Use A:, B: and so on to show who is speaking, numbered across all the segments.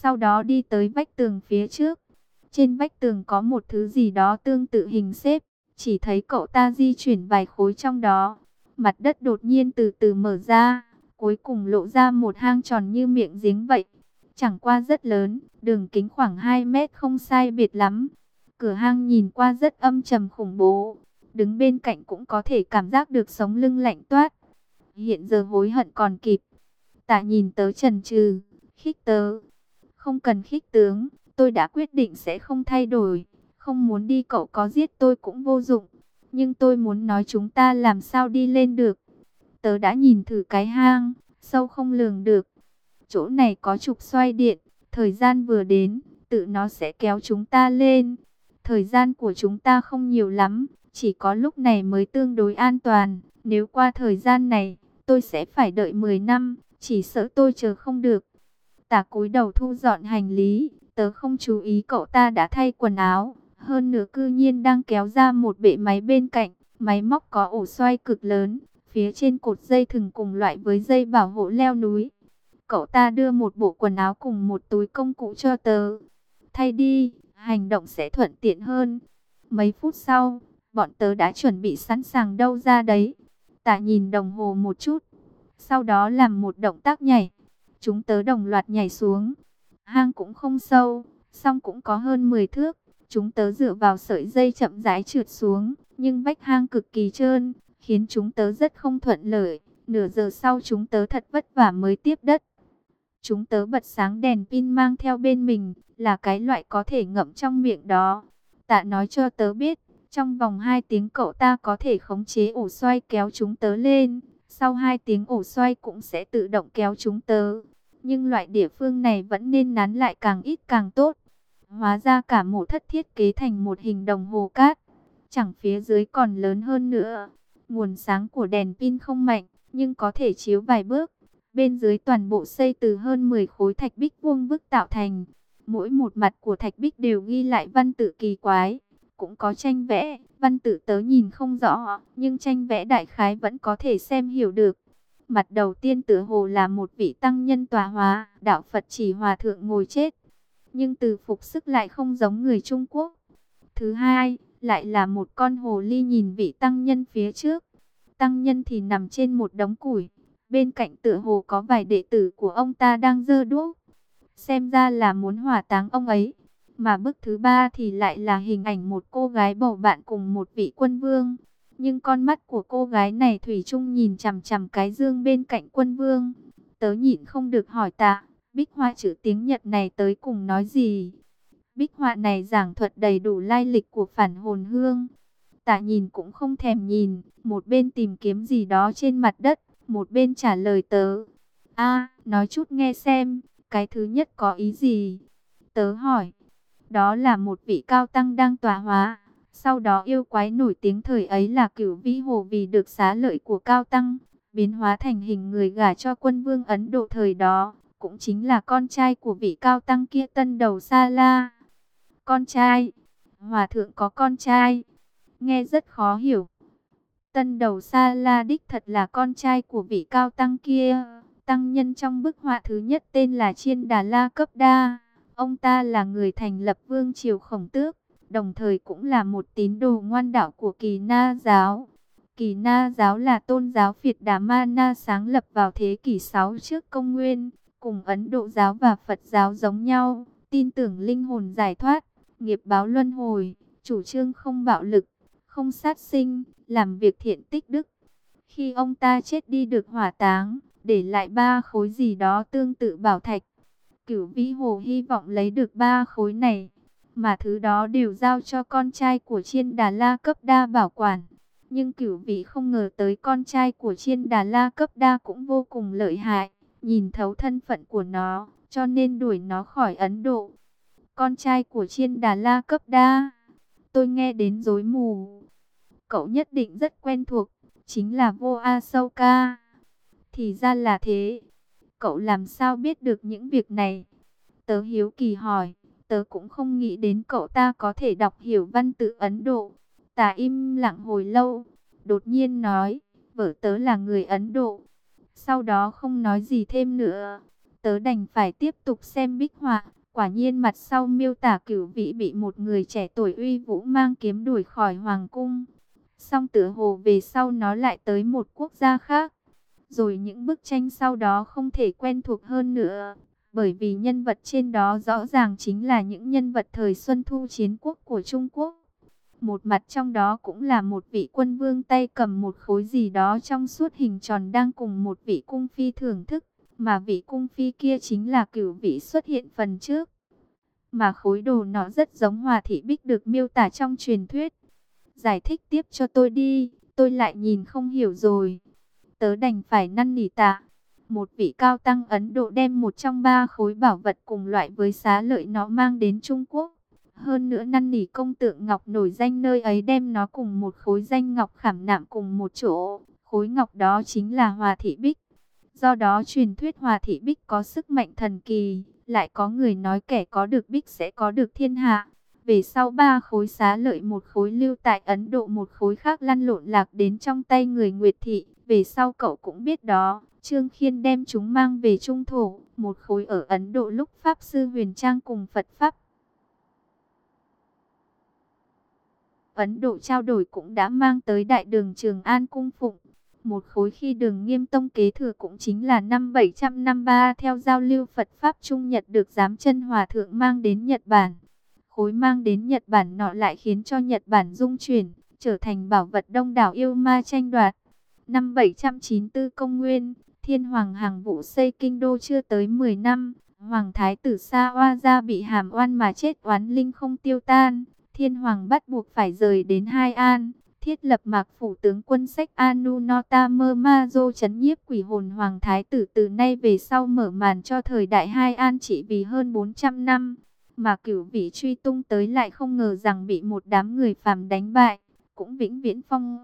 A: sau đó đi tới vách tường phía trước. Trên vách tường có một thứ gì đó tương tự hình xếp, chỉ thấy cậu ta di chuyển vài khối trong đó. Mặt đất đột nhiên từ từ mở ra, cuối cùng lộ ra một hang tròn như miệng giếng vậy. Chẳng qua rất lớn, đường kính khoảng 2 mét không sai biệt lắm. Cửa hang nhìn qua rất âm trầm khủng bố, đứng bên cạnh cũng có thể cảm giác được sống lưng lạnh toát. Hiện giờ hối hận còn kịp. Tạ nhìn tớ chần chừ, khích tớ. Không cần khích tướng, tôi đã quyết định sẽ không thay đổi. Không muốn đi, cậu có giết tôi cũng vô dụng. Nhưng tôi muốn nói chúng ta làm sao đi lên được. Tớ đã nhìn thử cái hang, sâu không lường được. Chỗ này có trục xoay điện, thời gian vừa đến, tự nó sẽ kéo chúng ta lên. Thời gian của chúng ta không nhiều lắm, chỉ có lúc này mới tương đối an toàn. Nếu qua thời gian này, tôi sẽ phải đợi 10 năm, chỉ sợ tôi chờ không được. Tả cúi đầu thu dọn hành lý, tớ không chú ý cậu ta đã thay quần áo. Hơn nữa cư nhiên đang kéo ra một bệ máy bên cạnh, máy móc có ổ xoay cực lớn, phía trên cột dây thừng cùng loại với dây bảo hộ leo núi. Cậu ta đưa một bộ quần áo cùng một túi công cụ cho tớ. Thay đi, hành động sẽ thuận tiện hơn. Mấy phút sau, bọn tớ đã chuẩn bị sẵn sàng đâu ra đấy. Tạ nhìn đồng hồ một chút, sau đó làm một động tác nhảy. Chúng tớ đồng loạt nhảy xuống. Hang cũng không sâu, song cũng có hơn 10 thước. Chúng tớ dựa vào sợi dây chậm rãi trượt xuống, nhưng vách hang cực kỳ trơn, khiến chúng tớ rất không thuận lợi. Nửa giờ sau chúng tớ thật vất vả mới tiếp đất. Chúng tớ bật sáng đèn pin mang theo bên mình, là cái loại có thể ngậm trong miệng đó. Tạ nói cho tớ biết, trong vòng 2 tiếng cậu ta có thể khống chế ổ xoay kéo chúng tớ lên. Sau 2 tiếng ổ xoay cũng sẽ tự động kéo chúng tớ. Nhưng loại địa phương này vẫn nên nắn lại càng ít càng tốt. Hóa ra cả mộ thất thiết kế thành một hình đồng hồ cát. Chẳng phía dưới còn lớn hơn nữa. Nguồn sáng của đèn pin không mạnh, nhưng có thể chiếu vài bước. Bên dưới toàn bộ xây từ hơn 10 khối thạch bích vuông vức tạo thành. Mỗi một mặt của thạch bích đều ghi lại văn tự kỳ quái. Cũng có tranh vẽ, văn tự tớ nhìn không rõ, nhưng tranh vẽ đại khái vẫn có thể xem hiểu được. Mặt đầu tiên tựa hồ là một vị tăng nhân tọa hóa, đạo Phật chỉ hòa thượng ngồi chết. Nhưng từ phục sức lại không giống người Trung Quốc. Thứ hai, lại là một con hồ ly nhìn vị tăng nhân phía trước. Tăng nhân thì nằm trên một đống củi. Bên cạnh tựa hồ có vài đệ tử của ông ta đang giơ đuốc. Xem ra là muốn hỏa táng ông ấy. Mà bức thứ ba thì lại là hình ảnh một cô gái bầu bạn cùng một vị quân vương. Nhưng con mắt của cô gái này thủy chung nhìn chằm chằm cái dương bên cạnh quân vương. Tớ nhịn không được hỏi Tạ, bích họa chữ tiếng Nhật này tới cùng nói gì? Bích họa này giảng thuật đầy đủ lai lịch của phản hồn hương. Tạ nhìn cũng không thèm nhìn, một bên tìm kiếm gì đó trên mặt đất, một bên trả lời tớ. Nói chút nghe xem, cái thứ nhất có ý gì? Tớ hỏi. Đó là một vị cao tăng đang tọa hóa. Sau đó yêu quái nổi tiếng thời ấy là Cửu Vĩ Hồ vì được xá lợi của cao tăng, biến hóa thành hình người gả cho quân vương Ấn Độ thời đó, cũng chính là con trai của vị cao tăng kia Tân Đầu Sa La. Con trai? Hòa thượng có con trai? Nghe rất khó hiểu. Tân Đầu Sa La đích thật là con trai của vị cao tăng kia. Tăng nhân trong bức họa thứ nhất tên là Chiên Đà La Cấp Đa. Ông ta là người thành lập vương triều Khổng Tước, đồng thời cũng là một tín đồ ngoan đạo của Kỳ Na giáo. Kỳ Na giáo là tôn giáo Phiệt Đà Ma Na sáng lập vào thế kỷ 6 trước công nguyên, cùng Ấn Độ giáo và Phật giáo giống nhau, tin tưởng linh hồn giải thoát, nghiệp báo luân hồi, chủ trương không bạo lực, không sát sinh, làm việc thiện tích đức. Khi ông ta chết đi được hỏa táng, để lại 3 khối gì đó tương tự bảo thạch. Cửu Vĩ Hồ hy vọng lấy được 3 khối này, mà thứ đó đều giao cho con trai của Chiên Đà La Cấp Đa bảo quản. Nhưng Cửu Vĩ không ngờ tới con trai của Chiên Đà La Cấp Đa cũng vô cùng lợi hại, nhìn thấu thân phận của nó, cho nên đuổi nó khỏi Ấn Độ. Con trai của Chiên Đà La Cấp Đa, tôi nghe đến rối mù. Cậu nhất định rất quen thuộc, chính là Vô A Sâu Ca. Thì ra là thế. Cậu làm sao biết được những việc này? Tớ hiếu kỳ hỏi. Tớ cũng không nghĩ đến cậu ta có thể đọc hiểu văn tự Ấn Độ. Tả im lặng hồi lâu, đột nhiên nói, vợ tớ là người Ấn Độ. Sau đó không nói gì thêm nữa. Tớ đành phải tiếp tục xem bích họa, Quả nhiên mặt sau miêu tả Cửu Vĩ bị một người trẻ tuổi uy vũ mang kiếm đuổi khỏi hoàng cung. Song tựa hồ về sau nó lại tới một quốc gia khác. Rồi những bức tranh sau đó không thể quen thuộc hơn nữa. Bởi vì nhân vật trên đó rõ ràng chính là những nhân vật thời Xuân Thu chiến quốc của Trung Quốc. Một mặt trong đó cũng là một vị quân vương tay cầm một khối gì đó trong suốt hình tròn đang cùng một vị cung phi thưởng thức. Mà vị cung phi kia chính là Cửu Vĩ xuất hiện phần trước. Mà khối đồ nó rất giống Hòa Thị Bích được miêu tả trong truyền thuyết. Giải thích tiếp cho tôi đi, tôi lại nhìn không hiểu rồi. Tớ đành phải năn nỉ tạ. Một vị cao tăng Ấn Độ đem một trong ba khối bảo vật cùng loại với xá lợi nó mang đến Trung Quốc. Hơn nữa năn nỉ công tượng ngọc nổi danh nơi ấy đem nó cùng một khối danh ngọc khảm nạm cùng một chỗ. Khối ngọc đó chính là Hòa Thị Bích. Do đó truyền thuyết Hòa Thị Bích có sức mạnh thần kỳ. Lại có người nói kẻ có được Bích sẽ có được thiên hạ. Về sau ba khối xá lợi, một khối lưu tại Ấn Độ, một khối khác lăn lộn lạc đến trong tay người Nguyệt Thị. Về sau cậu cũng biết đó, Trương Khiên đem chúng mang về Trung Thổ, một khối ở Ấn Độ lúc Pháp Sư Huyền Trang cùng Phật Pháp Ấn Độ trao đổi cũng đã mang tới Đại Đường Trường An cung phụng. Một khối khi Đường Nghiêm Tông kế thừa cũng chính là năm 753 theo giao lưu Phật Pháp Trung Nhật được Giám Chân Hòa Thượng mang đến Nhật Bản. Khối mang đến Nhật Bản nọ lại khiến cho Nhật Bản rung chuyển, trở thành bảo vật đông đảo yêu ma tranh đoạt. Năm 794 công nguyên, Thiên Hoàng hàng vũ xây kinh đô chưa tới 10 năm, Hoàng Thái tử Sa Oa Gia bị hàm oan mà chết oán linh không tiêu tan. Thiên Hoàng bắt buộc phải rời đến Hai An, thiết lập Mạc Phủ tướng quân sách Anu Nota Mơ Ma Dô trấn nhiếp quỷ hồn Hoàng Thái tử, từ nay về sau mở màn cho thời đại Hai An trị vì hơn 400 năm. Mà Cửu Vĩ truy tung tới lại không ngờ rằng bị một đám người phàm đánh bại, cũng vĩnh viễn phong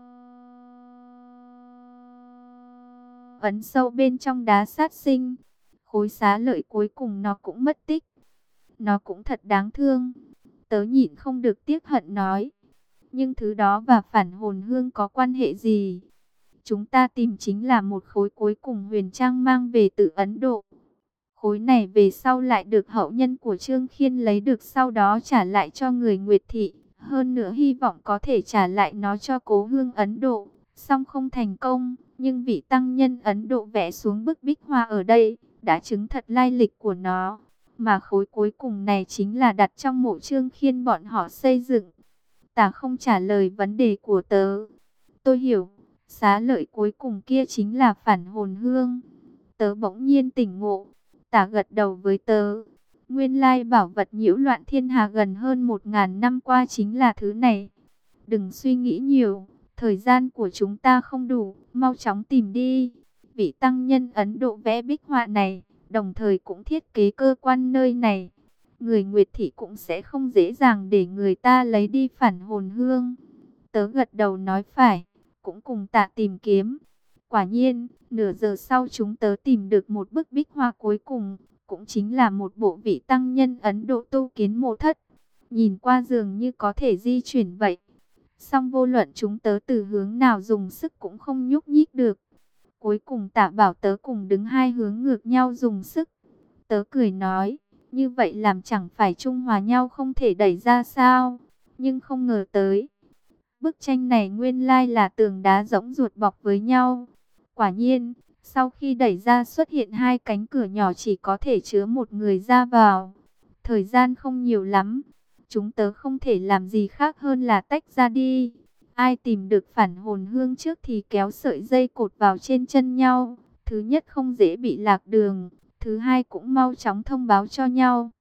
A: ấn sâu bên trong đá sát sinh. Khối xá lợi cuối cùng nó cũng mất tích. Nó cũng thật đáng thương. Tớ nhịn không được tiếc hận nói. Nhưng thứ đó và phản hồn hương có quan hệ gì? Chúng ta tìm chính là một khối cuối cùng Huyền Trang mang về từ Ấn Độ. Khối này về sau lại được hậu nhân của Trương Khiên lấy được, sau đó trả lại cho người Nguyệt Thị. Hơn nữa hy vọng có thể trả lại nó cho cố hương Ấn Độ. Song không thành công, nhưng vị tăng nhân Ấn Độ vẽ xuống bức bích hoa ở đây đã chứng thật lai lịch của nó. Mà khối cuối cùng này chính là đặt trong mộ Trương Khiên bọn họ xây dựng. Tả không trả lời vấn đề của tớ. Tôi hiểu, xá lợi cuối cùng kia chính là phản hồn hương. Tớ bỗng nhiên tỉnh ngộ. Tả gật đầu với tớ. Nguyên lai bảo vật nhiễu loạn thiên hà gần hơn 1000 năm qua chính là thứ này. Đừng suy nghĩ nhiều, thời gian của chúng ta không đủ, mau chóng tìm đi. Vị tăng nhân Ấn Độ vẽ bích họa này, đồng thời cũng thiết kế cơ quan nơi này. Người Nguyệt Thị cũng sẽ không dễ dàng để người ta lấy đi phản hồn hương. Tớ gật đầu nói phải, cũng cùng Tạ tìm kiếm. Quả nhiên, nửa giờ sau chúng tớ tìm được một bức bích hoa cuối cùng, cũng chính là một bộ vị tăng nhân Ấn Độ tu kiến mộ thất. Nhìn qua dường như có thể di chuyển vậy. Song vô luận chúng tớ từ hướng nào dùng sức cũng không nhúc nhích được. Cuối cùng Tạ bảo tớ cùng đứng hai hướng ngược nhau dùng sức. Tớ cười nói, như vậy làm chẳng phải trung hòa nhau không thể đẩy ra sao? Nhưng không ngờ tới. Bức tranh này nguyên lai là tường đá rỗng ruột bọc với nhau. Quả nhiên, sau khi đẩy ra xuất hiện hai cánh cửa nhỏ chỉ có thể chứa một người ra vào. Thời gian không nhiều lắm. Chúng tớ không thể làm gì khác hơn là tách ra đi. Ai tìm được phản hồn hương trước thì kéo sợi dây cột vào trên chân nhau. Thứ nhất không dễ bị lạc đường. Thứ hai cũng mau chóng thông báo cho nhau.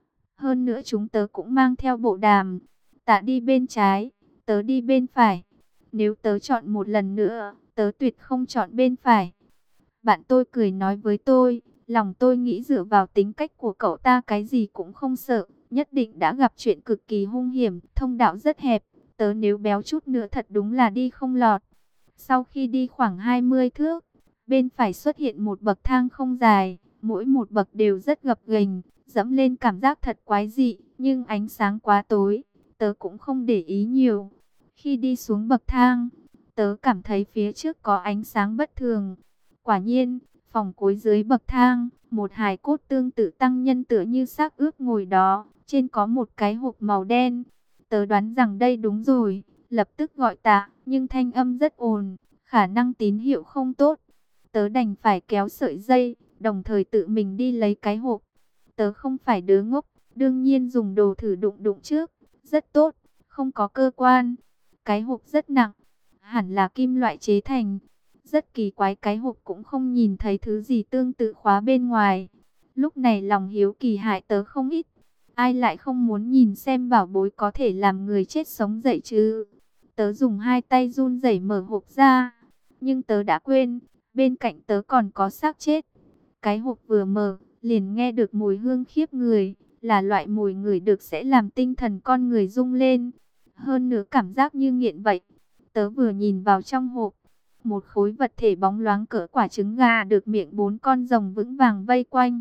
A: Hơn nữa chúng tớ cũng mang theo bộ đàm. Tạ đi bên trái, tớ đi bên phải. Nếu tớ chọn một lần nữa, tớ tuyệt không chọn bên phải. Bạn tôi cười nói với tôi, lòng tôi nghĩ dựa vào tính cách của cậu ta cái gì cũng không sợ. Nhất định đã gặp chuyện cực kỳ hung hiểm, thông đạo rất hẹp. Tớ nếu béo chút nữa thật đúng là đi không lọt. Sau khi đi khoảng 20 thước, bên phải xuất hiện một bậc thang không dài. Mỗi một bậc đều rất gập ghềnh, dẫm lên cảm giác thật quái dị, nhưng ánh sáng quá tối, tớ cũng không để ý nhiều. Khi đi xuống bậc thang, tớ cảm thấy phía trước có ánh sáng bất thường. Quả nhiên, phòng cuối dưới bậc thang, Một hài cốt tương tự tăng nhân tựa như xác ướp ngồi đó, trên có một cái hộp màu đen. Tớ đoán rằng đây đúng rồi, lập tức gọi tạ, nhưng thanh âm rất ồn, khả năng tín hiệu không tốt. Tớ đành phải kéo sợi dây, đồng thời tự mình đi lấy cái hộp. Tớ không phải đứa ngốc, đương nhiên dùng đồ thử đụng đụng trước. Rất tốt, không có cơ quan. Cái hộp rất nặng, hẳn là kim loại chế thành. Rất kỳ quái, cái hộp cũng không nhìn thấy thứ gì tương tự khóa bên ngoài. Lúc này lòng hiếu kỳ hại tớ không ít. Ai lại không muốn nhìn xem bảo bối có thể làm người chết sống dậy chứ. Tớ dùng hai tay run rẩy mở hộp ra. Nhưng tớ đã quên, bên cạnh tớ còn có xác chết. Cái hộp vừa mở, liền nghe được mùi hương khiếp người. Là loại mùi ngửi được sẽ làm tinh thần con người rung lên. Hơn nữa cảm giác như nghiện vậy. Tớ vừa nhìn vào trong hộp, một khối vật thể bóng loáng cỡ quả trứng gà được miệng 4 con rồng vững vàng vây quanh.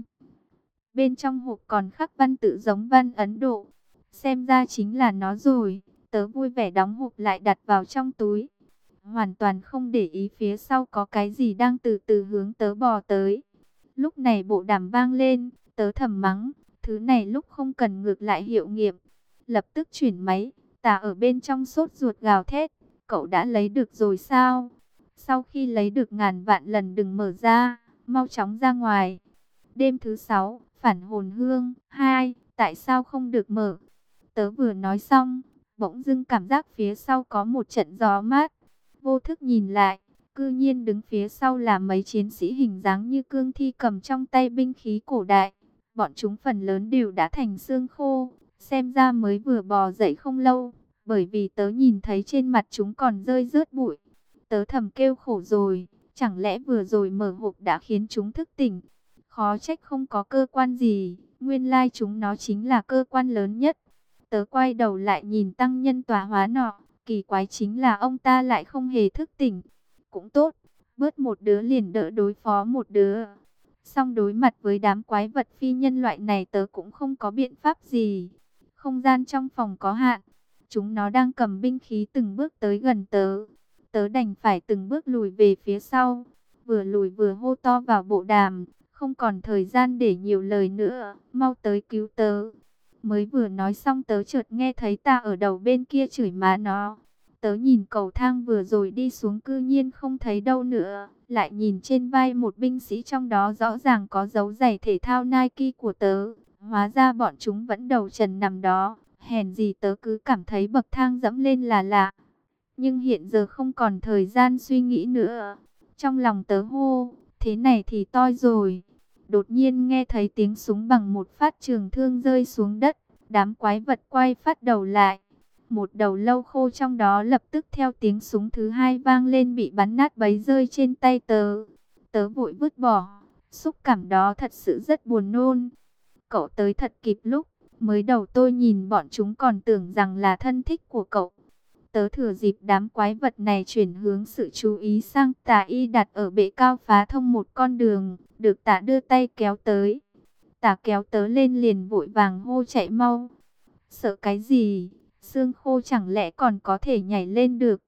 A: Bên trong hộp còn khắc văn tự giống văn Ấn Độ. Xem ra chính là nó rồi. Tớ vui vẻ đóng hộp lại đặt vào trong túi. Hoàn toàn không để ý phía sau có cái gì đang từ từ hướng tớ bò tới. Lúc này bộ đàm vang lên, tớ thầm mắng. Thứ này lúc không cần ngược lại hiệu nghiệm. Lập tức chuyển máy, Tà ở bên trong sốt ruột gào thét. Cậu đã lấy được rồi sao? Sau khi lấy được ngàn vạn lần đừng mở ra, mau chóng ra ngoài. Đêm thứ 6, phản hồn hương 2, tại sao không được mở? Tớ vừa nói xong, bỗng dưng cảm giác phía sau có một trận gió mát. Vô thức nhìn lại, cư nhiên đứng phía sau là mấy chiến sĩ hình dáng như cương thi cầm trong tay binh khí cổ đại. Bọn chúng phần lớn đều đã thành xương khô, xem ra mới vừa bò dậy không lâu, bởi vì tớ nhìn thấy trên mặt chúng còn rơi rớt bụi. Tớ thầm kêu khổ rồi, chẳng lẽ vừa rồi mở hộp đã khiến chúng thức tỉnh? Khó trách không có cơ quan gì, nguyên lai chúng nó chính là cơ quan lớn nhất. Tớ quay đầu lại nhìn tăng nhân tọa hóa nọ, kỳ quái chính là ông ta lại không hề thức tỉnh. Cũng tốt, bớt một đứa liền đỡ đối phó một đứa. Song đối mặt với đám quái vật phi nhân loại này tớ cũng không có biện pháp gì. Không gian trong phòng có hạn, chúng nó đang cầm binh khí từng bước tới gần tớ. Tớ đành phải từng bước lùi về phía sau, vừa lùi vừa hô to vào bộ đàm, không còn thời gian để nhiều lời nữa, mau tới cứu tớ. Mới vừa nói xong tớ chợt nghe thấy ta ở đầu bên kia chửi má nó. Tớ nhìn cầu thang vừa rồi đi xuống cư nhiên không thấy đâu nữa, lại nhìn trên vai một binh sĩ trong đó rõ ràng có dấu giày thể thao Nike của tớ. Hóa ra bọn chúng vẫn đầu trần nằm đó, hèn gì tớ cứ cảm thấy bậc thang dẫm lên là lạ. Nhưng hiện giờ không còn thời gian suy nghĩ nữa. Trong lòng tớ hô, thế này thì toi rồi. Đột nhiên nghe thấy tiếng súng bằng một phát trường thương rơi xuống đất. Đám quái vật quay phát đầu lại. Một đầu lâu khô trong đó lập tức theo tiếng súng thứ hai vang lên bị bắn nát bấy rơi trên tay tớ. Tớ vội vứt bỏ. Xúc cảm đó thật sự rất buồn nôn. Cậu tới thật kịp lúc. Mới đầu tôi nhìn bọn chúng còn tưởng rằng là thân thích của cậu. Tớ thừa dịp đám quái vật này chuyển hướng sự chú ý sang Tà Y đặt ở bệ cao phá thông một con đường, được Tà đưa tay kéo tới. Tà kéo tớ lên liền vội vàng hô chạy mau. Sợ cái gì? Xương khô chẳng lẽ còn có thể nhảy lên được?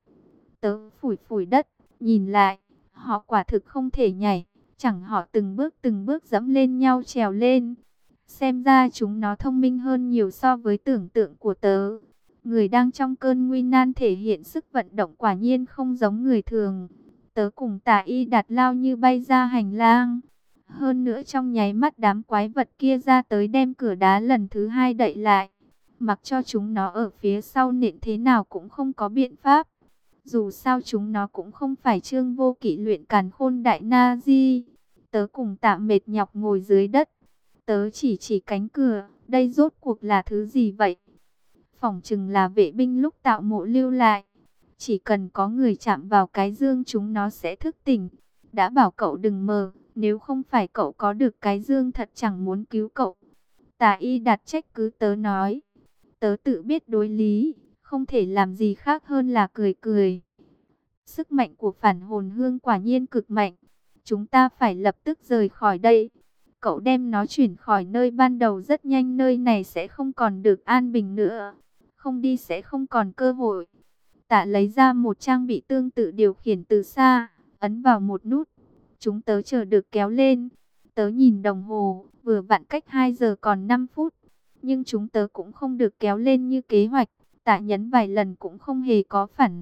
A: Tớ phủi phủi đất, nhìn lại, họ quả thực không thể nhảy, chẳng họ từng bước dẫm lên nhau trèo lên. Xem ra chúng nó thông minh hơn nhiều so với tưởng tượng của tớ. Người đang trong cơn nguy nan thể hiện sức vận động quả nhiên không giống người thường. Tớ cùng Tà Y đặt lao như bay ra hành lang. Hơn nữa trong nháy mắt đám quái vật kia ra tới đem cửa đá lần thứ hai đậy lại. Mặc cho chúng nó ở phía sau nện thế nào cũng không có biện pháp. Dù sao chúng nó cũng không phải Trương Vô Kỵ luyện càn khôn đại na di. Tớ cùng Tạ mệt nhọc ngồi dưới đất. Tớ chỉ cánh cửa, đây rốt cuộc là thứ gì vậy? Phỏng chừng là vệ binh lúc tạo mộ lưu lại. Chỉ cần có người chạm vào cái dương chúng nó sẽ thức tỉnh. Đã bảo cậu đừng mơ, nếu không phải cậu có được cái dương thật chẳng muốn cứu cậu. Tà Y đặt trách cứ tớ nói. Tớ tự biết đối lý, không thể làm gì khác hơn là cười cười. Sức mạnh của phản hồn hương quả nhiên cực mạnh. Chúng ta phải lập tức rời khỏi đây. Cậu đem nó chuyển khỏi nơi ban đầu rất nhanh, nơi này sẽ không còn được an bình nữa. Không đi sẽ không còn cơ hội. Tạ lấy ra một trang bị tương tự điều khiển từ xa, ấn vào một nút. Chúng tớ chờ được kéo lên. Tớ nhìn đồng hồ, vừa vặn cách 2 giờ còn 5 phút. Nhưng chúng tớ cũng không được kéo lên như kế hoạch. Tạ nhấn vài lần cũng không hề có phản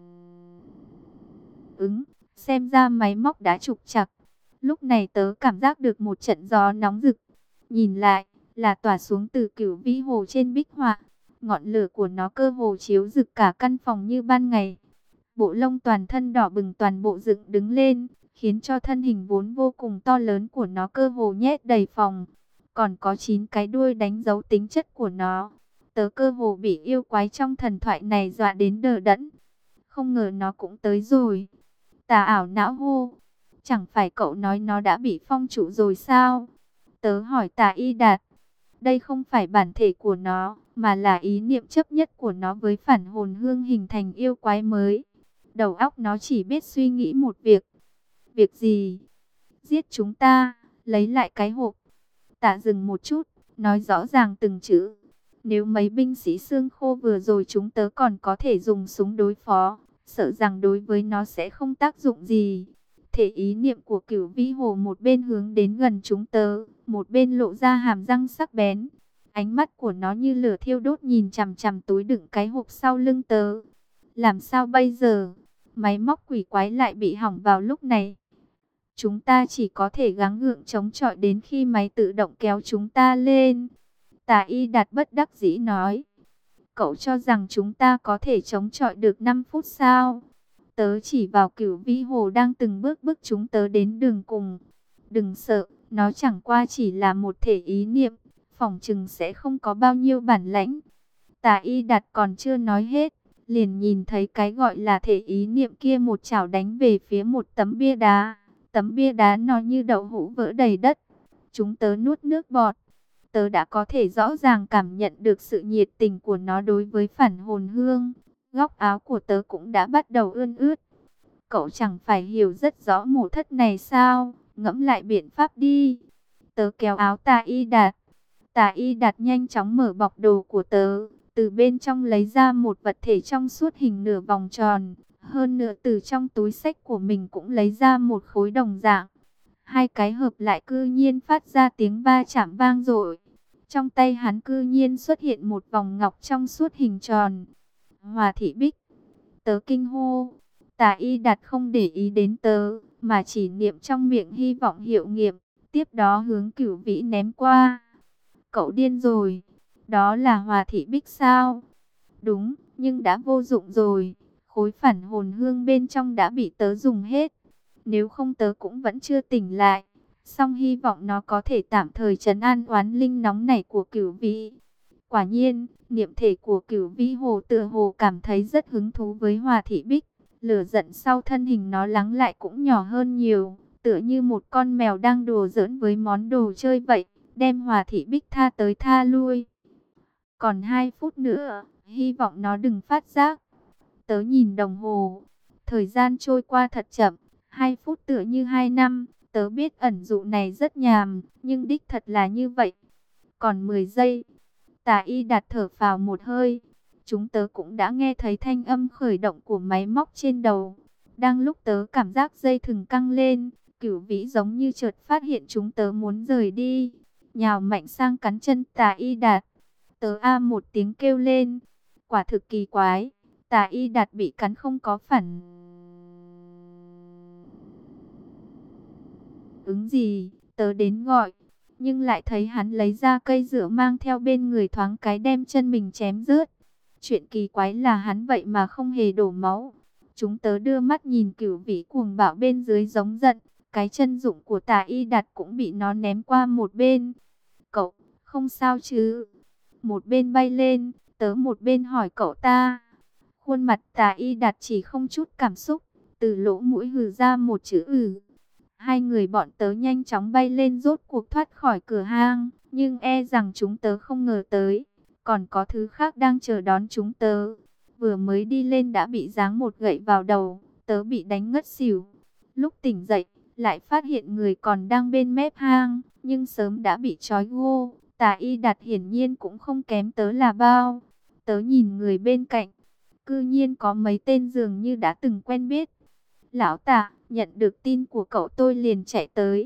A: ứng. Xem ra máy móc đã trục trặc. Lúc này tớ cảm giác được một trận gió nóng rực. Nhìn lại, là tỏa xuống từ Cửu Vĩ Hồ trên bích họa. Ngọn lửa của nó cơ hồ chiếu rực cả căn phòng như ban ngày. Bộ lông toàn thân đỏ bừng toàn bộ dựng đứng lên, khiến cho thân hình vốn vô cùng to lớn của nó cơ hồ nhét đầy phòng. Còn có 9 cái đuôi đánh dấu tính chất của nó. Tớ cơ hồ bị yêu quái trong thần thoại này dọa đến đờ đẫn. Không ngờ nó cũng tới rồi. Tà ảo não hô. Chẳng phải cậu nói nó đã bị phong trụ rồi sao? Tớ hỏi Tà Y Đạt. Đây không phải bản thể của nó, mà là ý niệm chấp nhất của nó với phản hồn hương hình thành yêu quái mới. Đầu óc nó chỉ biết suy nghĩ một việc. Việc gì? Giết chúng ta, lấy lại cái hộp. Tạ dừng một chút, nói rõ ràng từng chữ. Nếu mấy binh sĩ xương khô vừa rồi chúng tớ còn có thể dùng súng đối phó, sợ rằng đối với nó sẽ không tác dụng gì. Thể ý niệm của Cửu Vĩ Hồ một bên hướng đến gần chúng tớ, một bên lộ ra hàm răng sắc bén. Ánh mắt của nó như lửa thiêu đốt nhìn chằm chằm túi đựng cái hộp sau lưng tớ. Làm sao bây giờ? Máy móc quỷ quái lại bị hỏng vào lúc này. Chúng ta chỉ có thể gắng gượng chống chọi đến khi máy tự động kéo chúng ta lên. Tà Y Đạt bất đắc dĩ nói. Cậu cho rằng chúng ta có thể chống chọi được 5 phút sao? Tớ chỉ vào Cửu Vĩ Hồ đang từng bước bước chúng tớ đến đường cùng. Đừng sợ, nó chẳng qua chỉ là một thể ý niệm, phỏng chừng sẽ không có bao nhiêu bản lãnh. Tà Y Đạt còn chưa nói hết, liền nhìn thấy cái gọi là thể ý niệm kia một chảo đánh về phía một tấm bia đá. Tấm bia đá nó như đậu hũ vỡ đầy đất. Chúng tớ nuốt nước bọt. Tớ đã có thể rõ ràng cảm nhận được sự nhiệt tình của nó đối với phản hồn hương. Góc áo của tớ cũng đã bắt đầu ươn ướt. Cậu chẳng phải hiểu rất rõ mổ thất này sao? Ngẫm lại biện pháp đi. Tớ kéo áo Tà Y Đạt. Tà Y Đạt nhanh chóng mở bọc đồ của tớ. Từ bên trong lấy ra một vật thể trong suốt hình nửa vòng tròn. Hơn nữa từ trong túi xách của mình cũng lấy ra một khối đồng dạng. Hai cái hợp lại cư nhiên phát ra tiếng va chạm vang dội. Trong tay hắn cư nhiên xuất hiện một vòng ngọc trong suốt hình tròn. Hòa Thị Bích. Tớ kinh hô. Tà Y Đạt không để ý đến tớ, mà chỉ niệm trong miệng hy vọng hiệu nghiệm. Tiếp đó hướng Cửu Vĩ ném qua. Cậu điên rồi. Đó là Hòa Thị Bích sao? Đúng, nhưng đã vô dụng rồi. Khối phản hồn hương bên trong đã bị tớ dùng hết. Nếu không tớ cũng vẫn chưa tỉnh lại. Song hy vọng nó có thể tạm thời trấn an oán linh nóng nảy của Cửu Vĩ. Quả nhiên, niệm thể của Cửu Vĩ Hồ tựa hồ cảm thấy rất hứng thú với Hòa Thị Bích. Lửa giận sau thân hình nó lắng lại cũng nhỏ hơn nhiều. Tựa như một con mèo đang đùa giỡn với món đồ chơi vậy. Đem Hòa Thị Bích tha tới tha lui. Còn 2 phút nữa, hy vọng nó đừng phát giác. Tớ nhìn đồng hồ. Thời gian trôi qua thật chậm. 2 phút tựa như 2 năm. Tớ biết ẩn dụ này rất nhàm, nhưng đích thật là như vậy. Còn 10 giây. Tà Y Đạt thở phào một hơi. Chúng tớ cũng đã nghe thấy thanh âm khởi động của máy móc trên đầu. Đang lúc tớ cảm giác dây thừng căng lên, Cửu Vĩ giống như chợt phát hiện chúng tớ muốn rời đi. Nhào mạnh sang cắn chân Tà Y Đạt. Tớ a một tiếng kêu lên. Quả thực kỳ quái. Tà Y Đạt bị cắn không có phản ứng gì. Tớ đến gọi, nhưng lại thấy hắn lấy ra cây dựa mang theo bên người thoáng cái đem chân mình chém rớt. Chuyện kỳ quái là hắn vậy mà không hề đổ máu. Chúng tớ đưa mắt nhìn Cửu Vĩ cuồng bạo bên dưới giống giận. Cái chân dụng của Tà Y Đạt cũng bị nó ném qua một bên. Cậu, không sao chứ? Một bên bay lên, tớ một bên hỏi cậu ta. Khuôn mặt Tà Y Đạt chỉ không chút cảm xúc, từ lỗ mũi hừ ra một chữ ừ. Hai người bọn tớ nhanh chóng bay lên rốt cuộc thoát khỏi cửa hang, nhưng e rằng chúng tớ không ngờ tới, còn có thứ khác đang chờ đón chúng tớ. Vừa mới đi lên đã bị giáng một gậy vào đầu, tớ bị đánh ngất xỉu. Lúc tỉnh dậy, lại phát hiện người còn đang bên mép hang, nhưng sớm đã bị trói gô. Tà Y Đạt hiển nhiên cũng không kém tớ là bao. Tớ nhìn người bên cạnh, cư nhiên có mấy tên dường như đã từng quen biết. Lão Tà, nhận được tin của cậu tôi liền chạy tới.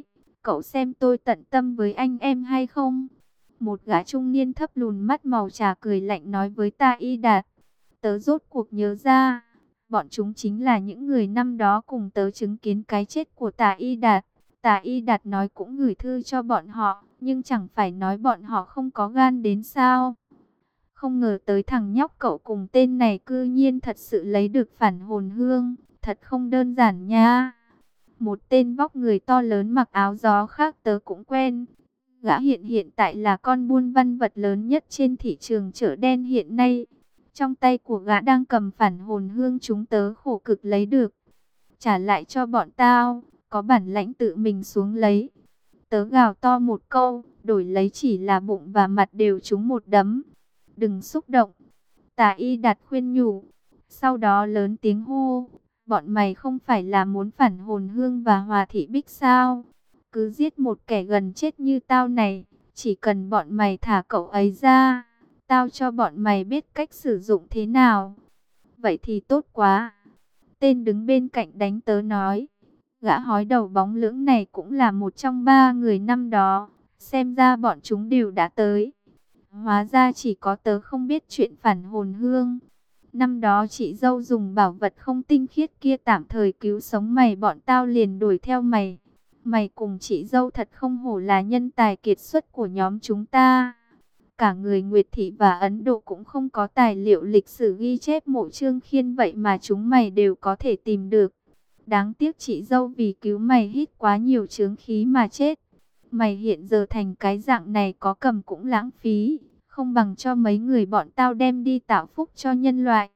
A: cậu xem tôi tận tâm với anh em hay không? Một gã trung niên thấp lùn mắt màu trà cười lạnh nói với Tạ Y Đạt. Tớ rốt cuộc nhớ ra, bọn chúng chính là những người năm đó cùng tớ chứng kiến cái chết của Tạ Y Đạt. Tạ Y Đạt nói cũng gửi thư cho bọn họ, nhưng chẳng phải nói bọn họ không có gan đến sao? Không ngờ tới thằng nhóc cậu cùng tên này cư nhiên thật sự lấy được phản hồn hương, thật không đơn giản nha. Một tên vóc người to lớn mặc áo gió khác tớ cũng quen. Gã hiện tại là con buôn văn vật lớn nhất trên thị trường chợ đen hiện nay. Trong tay của gã đang cầm phản hồn hương chúng tớ khổ cực lấy được. Trả lại cho bọn tao, có bản lãnh tự mình xuống lấy. Tớ gào to một câu, đổi lấy chỉ là bụng và mặt đều trúng một đấm. Đừng xúc động. Tạ Y Đạt khuyên nhủ. Sau đó lớn tiếng hô. Bọn mày không phải là muốn phản hồn hương và hòa thị bích sao? Cứ giết một kẻ gần chết như tao này. Chỉ cần bọn mày thả cậu ấy ra, tao cho bọn mày biết cách sử dụng thế nào. Vậy thì tốt quá. Tên đứng bên cạnh đánh tớ nói. Gã hói đầu bóng lưỡng này cũng là một trong ba người năm đó. Xem ra bọn chúng đều đã tới. Hóa ra chỉ có tớ không biết chuyện phản hồn hương. Năm đó chị dâu dùng bảo vật không tinh khiết kia tạm thời cứu sống mày, bọn tao liền đuổi theo mày. Mày cùng chị dâu thật không hổ là nhân tài kiệt xuất của nhóm chúng ta. Cả người Nguyệt Thị và Ấn Độ cũng không có tài liệu lịch sử ghi chép mộ Trương Khiên, vậy mà chúng mày đều có thể tìm được. Đáng tiếc chị dâu vì cứu mày hít quá nhiều chướng khí mà chết. Mày hiện giờ thành cái dạng này có cầm cũng lãng phí, không bằng cho mấy người bọn tao đem đi tạo phúc cho nhân loại.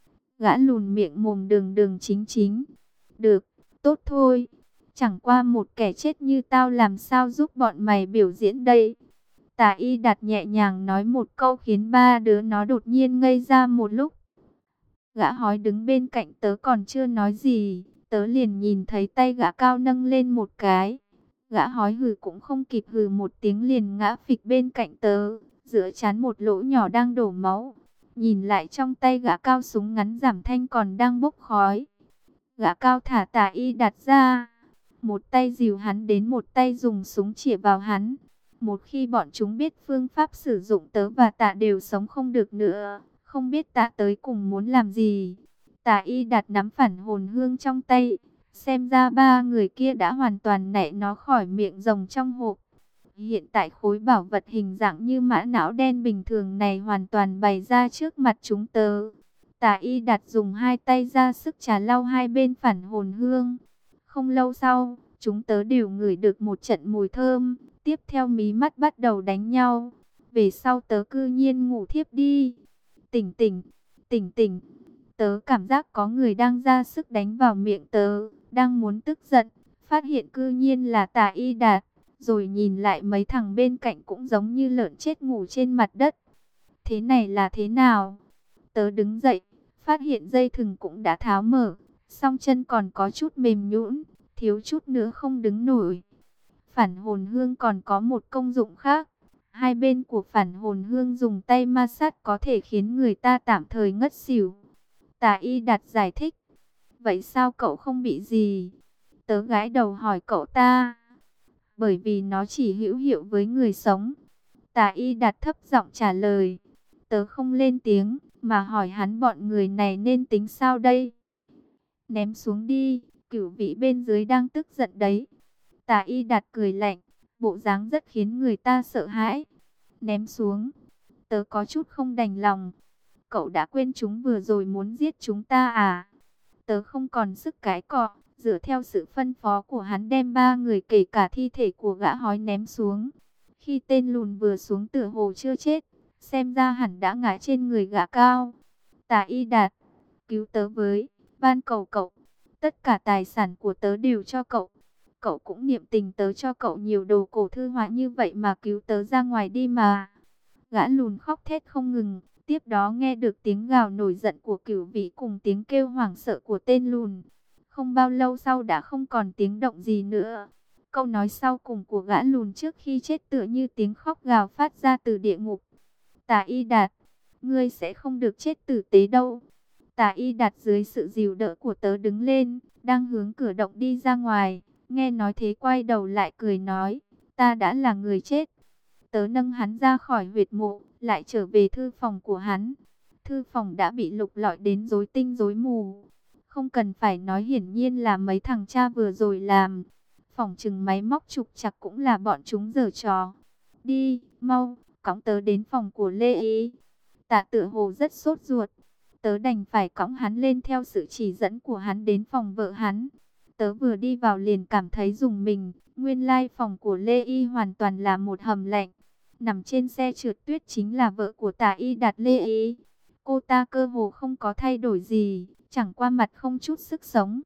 A: Gã lùn miệng mồm đường đường chính chính. Được, tốt thôi. Chẳng qua một kẻ chết như tao làm sao giúp bọn mày biểu diễn đây. Tạ Y Đạt nhẹ nhàng nói một câu khiến ba đứa nó đột nhiên ngây ra một lúc. Gã hói đứng bên cạnh tớ còn chưa nói gì, tớ liền nhìn thấy tay gã cao nâng lên một cái. Gã hói hừ cũng không kịp hừ một tiếng liền ngã phịch bên cạnh tớ, giữa trán một lỗ nhỏ đang đổ máu. Nhìn lại trong tay gã cao súng ngắn giảm thanh còn đang bốc khói. Gã cao thả Tạ Y Đạt ra, một tay dìu hắn đến một tay dùng súng chĩa vào hắn. Một khi bọn chúng biết phương pháp sử dụng, tớ và Tạ đều sống không được nữa. Không biết Tạ tới cùng muốn làm gì. Tạ Y Đạt nắm phản hồn hương trong tay. Xem ra ba người kia đã hoàn toàn nạy nó khỏi miệng rồng trong hộp. Hiện tại khối bảo vật hình dạng như mã não đen bình thường này hoàn toàn bày ra trước mặt chúng tớ. Tạ Y Đạt dùng hai tay ra sức trà lau hai bên phản hồn hương. Không lâu sau, chúng tớ đều ngửi được một trận mùi thơm. Tiếp theo mí mắt bắt đầu đánh nhau. Về sau tớ cư nhiên ngủ thiếp đi. Tỉnh tỉnh, tỉnh tỉnh. Tớ cảm giác có người đang ra sức đánh vào miệng tớ. Đang muốn tức giận, phát hiện cư nhiên là Tạ Y Đạt. Rồi nhìn lại mấy thằng bên cạnh cũng giống như lợn chết ngủ trên mặt đất. Thế này là thế nào? Tớ đứng dậy, phát hiện dây thừng cũng đã tháo mở. Song chân còn có chút mềm nhũn, thiếu chút nữa không đứng nổi. Phản hồn hương còn có một công dụng khác. Hai bên của phản hồn hương dùng tay ma sát có thể khiến người ta tạm thời ngất xỉu. Tạ Y Đạt giải thích. Vậy sao cậu không bị gì? Tớ gãi đầu hỏi cậu ta. Bởi vì nó chỉ hữu hiệu với người sống. Tạ Y Đạt thấp giọng trả lời. Tớ không lên tiếng, mà hỏi hắn bọn người này nên tính sao đây? Ném xuống đi, cửu vị bên dưới đang tức giận đấy. Tạ Y Đạt cười lạnh, bộ dáng rất khiến người ta sợ hãi. Ném xuống, tớ có chút không đành lòng. Cậu đã quên chúng vừa rồi muốn giết chúng ta à? Tớ không còn sức cãi cọ, dựa theo sự phân phó của hắn đem ba người kể cả thi thể của gã hói ném xuống. Khi tên lùn vừa xuống tựa hồ chưa chết, xem ra hẳn đã ngã trên người gã cao. Tạ Y Đạt, cứu tớ với, van cầu cậu, tất cả tài sản của tớ đều cho cậu. Cậu cũng niệm tình tớ cho cậu nhiều đồ cổ thư họa như vậy mà cứu tớ ra ngoài đi mà. Gã lùn khóc thét không ngừng. Tiếp đó nghe được tiếng gào nổi giận của cửu vĩ cùng tiếng kêu hoảng sợ của tên lùn. Không bao lâu sau đã không còn tiếng động gì nữa. Câu nói sau cùng của gã lùn trước khi chết tựa như tiếng khóc gào phát ra từ địa ngục. Tạ Y Đạt, ngươi sẽ không được chết tử tế đâu. Tạ Y Đạt dưới sự dìu đỡ của tớ đứng lên, đang hướng cửa động đi ra ngoài. Nghe nói thế quay đầu lại cười nói, ta đã là người chết. Tớ nâng hắn ra khỏi huyệt mộ, lại trở về thư phòng của hắn. Thư phòng đã bị lục lọi đến rối tinh rối mù. Không cần phải nói, hiển nhiên là mấy thằng cha vừa rồi làm. Phỏng chừng máy móc trục trặc cũng là bọn chúng giở trò. Đi, mau, cõng tớ đến phòng của Lê Ý. Tạ Tự Hồ rất sốt ruột. Tớ đành phải cõng hắn lên theo sự chỉ dẫn của hắn đến phòng vợ hắn. Tớ vừa đi vào liền cảm thấy rùng mình. Nguyên lai phòng của Lê Y hoàn toàn là một hầm lạnh. Nằm trên xe trượt tuyết chính là vợ của Tả Y Đạt Lê Y. Cô ta cơ hồ không có thay đổi gì, chẳng qua mặt không chút sức sống.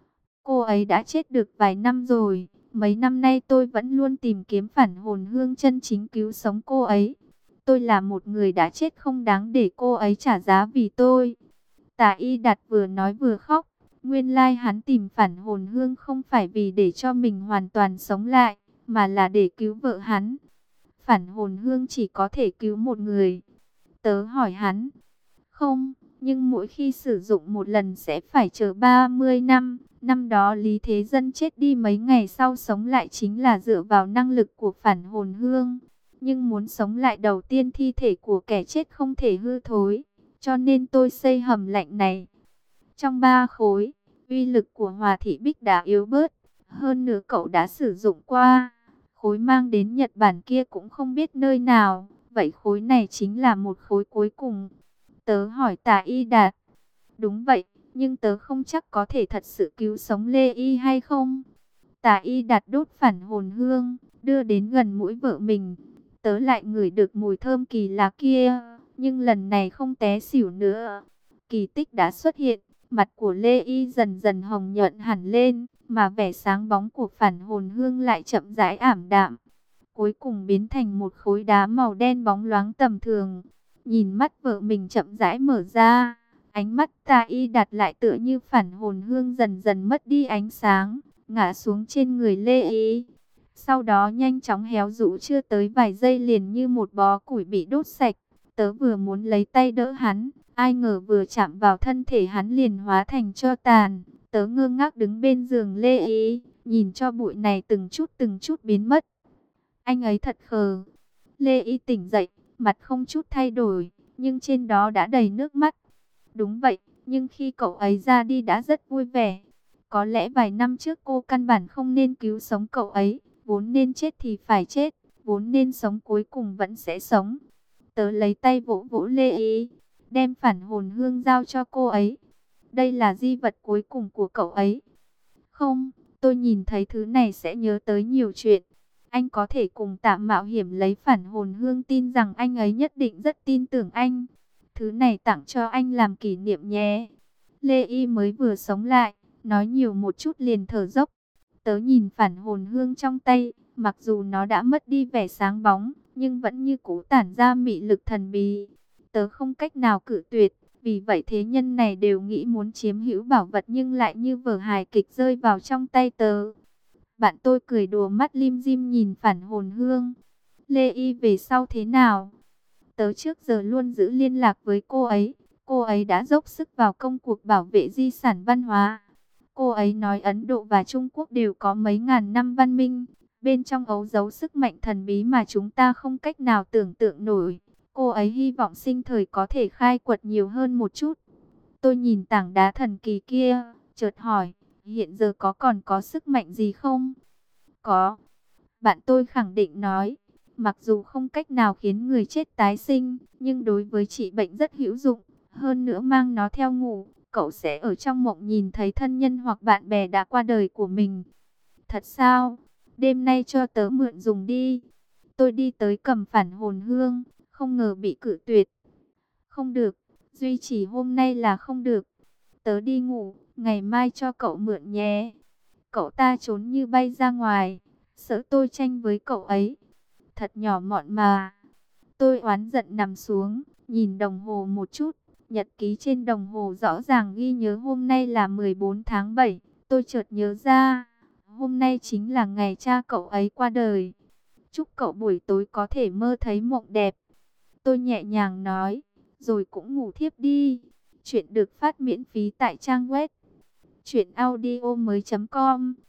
A: Cô ấy đã chết được vài năm rồi. Mấy năm nay tôi vẫn luôn tìm kiếm phản hồn hương chân chính cứu sống cô ấy. Tôi là một người đã chết không đáng để cô ấy trả giá vì tôi. Tả Y Đạt vừa nói vừa khóc. Nguyên lai hắn tìm phản hồn hương không phải vì để cho mình hoàn toàn sống lại, mà là để cứu vợ hắn. Phản hồn hương chỉ có thể cứu một người. Tớ hỏi hắn, không, nhưng mỗi khi sử dụng một lần sẽ phải chờ 30 năm. Năm đó Lý Thế Dân chết đi mấy ngày sau sống lại chính là dựa vào năng lực của phản hồn hương. Nhưng muốn sống lại đầu tiên thi thể của kẻ chết không thể hư thối. Cho nên tôi xây hầm lạnh này. Trong 3 khối, uy lực của Hòa Thị Bích đã yếu bớt. Hơn nữa cậu đã sử dụng qua. Khối mang đến Nhật Bản kia cũng không biết nơi nào. Vậy khối này chính là một khối cuối cùng. Tớ hỏi Tả Y Đạt. Đúng vậy, nhưng tớ không chắc có thể thật sự cứu sống Lê Y hay không. Tả Y Đạt đốt phản hồn hương, đưa đến gần mũi vợ mình. Tớ lại ngửi được mùi thơm kỳ lạ kia, nhưng lần này không té xỉu nữa. Kỳ tích đã xuất hiện, mặt của Lê Y dần dần hồng nhuận hẳn lên, mà vẻ sáng bóng của phản hồn hương lại chậm rãi ảm đạm. Cuối cùng biến thành một khối đá màu đen bóng loáng tầm thường. Nhìn mắt vợ mình chậm rãi mở ra, ánh mắt Tả Y Đạt lại tựa như phản hồn hương dần dần mất đi ánh sáng, ngã xuống trên người Lê Y. Sau đó nhanh chóng héo rũ, chưa tới vài giây liền như một bó củi bị đốt sạch. Tớ vừa muốn lấy tay đỡ hắn, ai ngờ vừa chạm vào thân thể hắn liền hóa thành tro tàn. Tớ ngơ ngác đứng bên giường Lê Y, nhìn cho bụi này từng chút biến mất. Anh ấy thật khờ. Lê Y tỉnh dậy, mặt không chút thay đổi, nhưng trên đó đã đầy nước mắt. Đúng vậy, nhưng khi cậu ấy ra đi đã rất vui vẻ. Có lẽ vài năm trước cô căn bản không nên cứu sống cậu ấy. Vốn nên chết thì phải chết, vốn nên sống cuối cùng vẫn sẽ sống. Tớ lấy tay vỗ vỗ Lê Y, đem phản hồn hương giao cho cô ấy. Đây là di vật cuối cùng của cậu ấy. Không, tôi nhìn thấy thứ này sẽ nhớ tới nhiều chuyện. Anh có thể cùng Tạ mạo hiểm lấy phản hồn hương, tin rằng anh ấy nhất định rất tin tưởng anh. Thứ này tặng cho anh làm kỷ niệm nhé. Lê Y mới vừa sống lại, nói nhiều một chút liền thở dốc. Tớ nhìn phản hồn hương trong tay, mặc dù nó đã mất đi vẻ sáng bóng, nhưng vẫn như cũ tản ra mị lực thần bí. Tớ không cách nào cự tuyệt, vì vậy thế nhân này đều nghĩ muốn chiếm hữu bảo vật, nhưng lại như vở hài kịch rơi vào trong tay tớ. Bạn tôi cười đùa mắt lim dim nhìn phản hồn hương. Lê Y về sau thế nào? Tớ trước giờ luôn giữ liên lạc với cô ấy. Cô ấy đã dốc sức vào công cuộc bảo vệ di sản văn hóa. Cô ấy nói Ấn Độ và Trung Quốc đều có mấy ngàn năm văn minh. Bên trong ấu giấu sức mạnh thần bí mà chúng ta không cách nào tưởng tượng nổi. Cô ấy hy vọng sinh thời có thể khai quật nhiều hơn một chút. Tôi nhìn tảng đá thần kỳ kia, chợt hỏi, hiện giờ còn có sức mạnh gì không? Có. Bạn tôi khẳng định nói, mặc dù không cách nào khiến người chết tái sinh, nhưng đối với trị bệnh rất hữu dụng. Hơn nữa mang nó theo ngủ, cậu sẽ ở trong mộng nhìn thấy thân nhân hoặc bạn bè đã qua đời của mình. Thật sao? Đêm nay cho tớ mượn dùng đi. Tôi đi tới cầm phản hồn hương, không ngờ bị cự tuyệt. Không được, duy chỉ hôm nay là không được. Tớ đi ngủ, ngày mai cho cậu mượn nhé. Cậu ta trốn như bay ra ngoài, sợ tôi tranh với cậu ấy. Thật nhỏ mọn mà. Tôi oán giận nằm xuống, nhìn đồng hồ một chút. Nhật ký trên đồng hồ rõ ràng ghi nhớ hôm nay là 14 tháng 7. Tôi chợt nhớ ra, hôm nay chính là ngày cha cậu ấy qua đời. Chúc cậu buổi tối có thể mơ thấy mộng đẹp. Tôi nhẹ nhàng nói, rồi cũng ngủ thiếp đi. Chuyện được phát miễn phí tại trang web truyệnaudiomoi.com.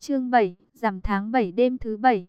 A: Chương 7, rằm tháng 7 đêm thứ 7,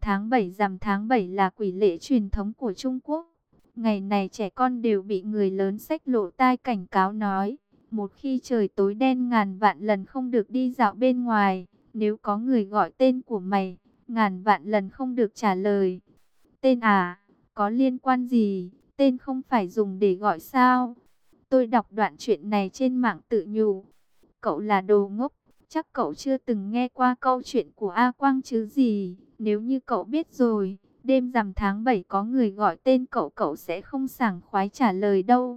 A: rằm tháng 7 là quỷ lễ truyền thống của Trung Quốc. Ngày này trẻ con đều bị người lớn xách lỗ tai cảnh cáo nói, một khi trời tối đen ngàn vạn lần không được đi dạo bên ngoài, nếu có người gọi tên của mày, ngàn vạn lần không được trả lời. Tên à, có liên quan gì, tên không phải dùng để gọi sao? Tôi đọc đoạn truyện này trên mạng tự nhủ, cậu là đồ ngốc. Chắc cậu chưa từng nghe qua câu chuyện của A Quang chứ gì. Nếu như cậu biết rồi, đêm rằm tháng 7 có người gọi tên cậu, cậu sẽ không sảng khoái trả lời đâu.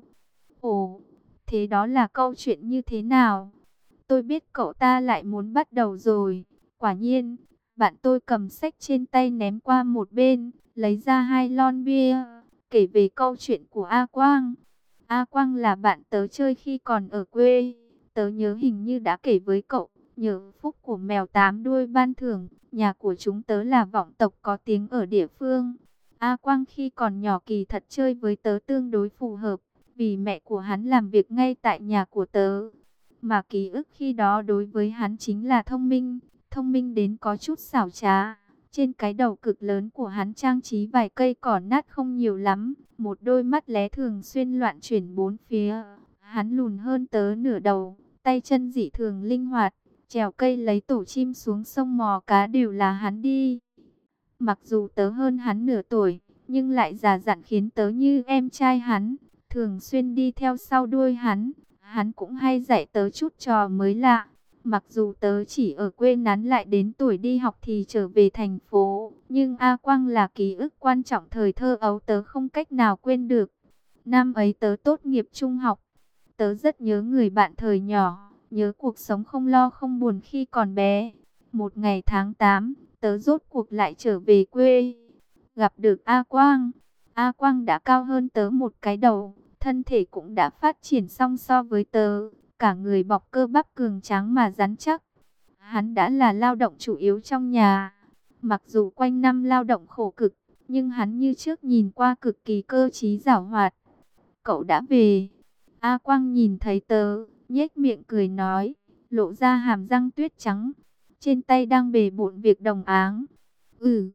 A: Ồ, thế đó là câu chuyện như thế nào? Tôi biết cậu ta lại muốn bắt đầu rồi. Quả nhiên, bạn tôi cầm sách trên tay ném qua một bên, lấy ra 2 lon bia, kể về câu chuyện của A Quang. A Quang là bạn tớ chơi khi còn ở quê. Tớ nhớ hình như đã kể với cậu. Nhờ phúc của mèo 8 đuôi ban thưởng, nhà của chúng tớ là vọng tộc có tiếng ở địa phương. A Quang khi còn nhỏ kỳ thật chơi với tớ tương đối phù hợp, vì mẹ của hắn làm việc ngay tại nhà của tớ. Mà ký ức khi đó đối với hắn chính là thông minh đến có chút xảo trá. Trên cái đầu cực lớn của hắn trang trí vài cây cỏ nát không nhiều lắm, một đôi mắt lé thường xuyên loạn chuyển bốn phía. Hắn lùn hơn tớ nửa đầu, tay chân dị thường linh hoạt. Trèo cây lấy tổ chim xuống sông mò cá đều là hắn đi. Mặc dù tớ hơn hắn nửa tuổi, nhưng lại già dặn khiến tớ như em trai hắn. Thường xuyên đi theo sau đuôi hắn. Hắn cũng hay dạy tớ chút trò mới lạ. Mặc dù tớ chỉ ở quê nán lại đến tuổi đi học thì trở về thành phố. Nhưng A Quang là ký ức quan trọng thời thơ ấu tớ không cách nào quên được. Năm ấy tớ tốt nghiệp trung học. Tớ rất nhớ người bạn thời nhỏ. Nhớ cuộc sống không lo không buồn khi còn bé. Một ngày tháng 8, tớ rốt cuộc lại trở về quê. Gặp được A Quang. A Quang đã cao hơn tớ một cái đầu. Thân thể cũng đã phát triển song so với tớ. Cả người bọc cơ bắp cường tráng mà rắn chắc. Hắn đã là lao động chủ yếu trong nhà. Mặc dù quanh năm lao động khổ cực, nhưng hắn như trước nhìn qua cực kỳ cơ trí giảo hoạt. Cậu đã về. A Quang nhìn thấy tớ, nhếch miệng cười nói, lộ ra hàm răng tuyết trắng. Trên tay đang bề bộn việc đồng áng. Ừ,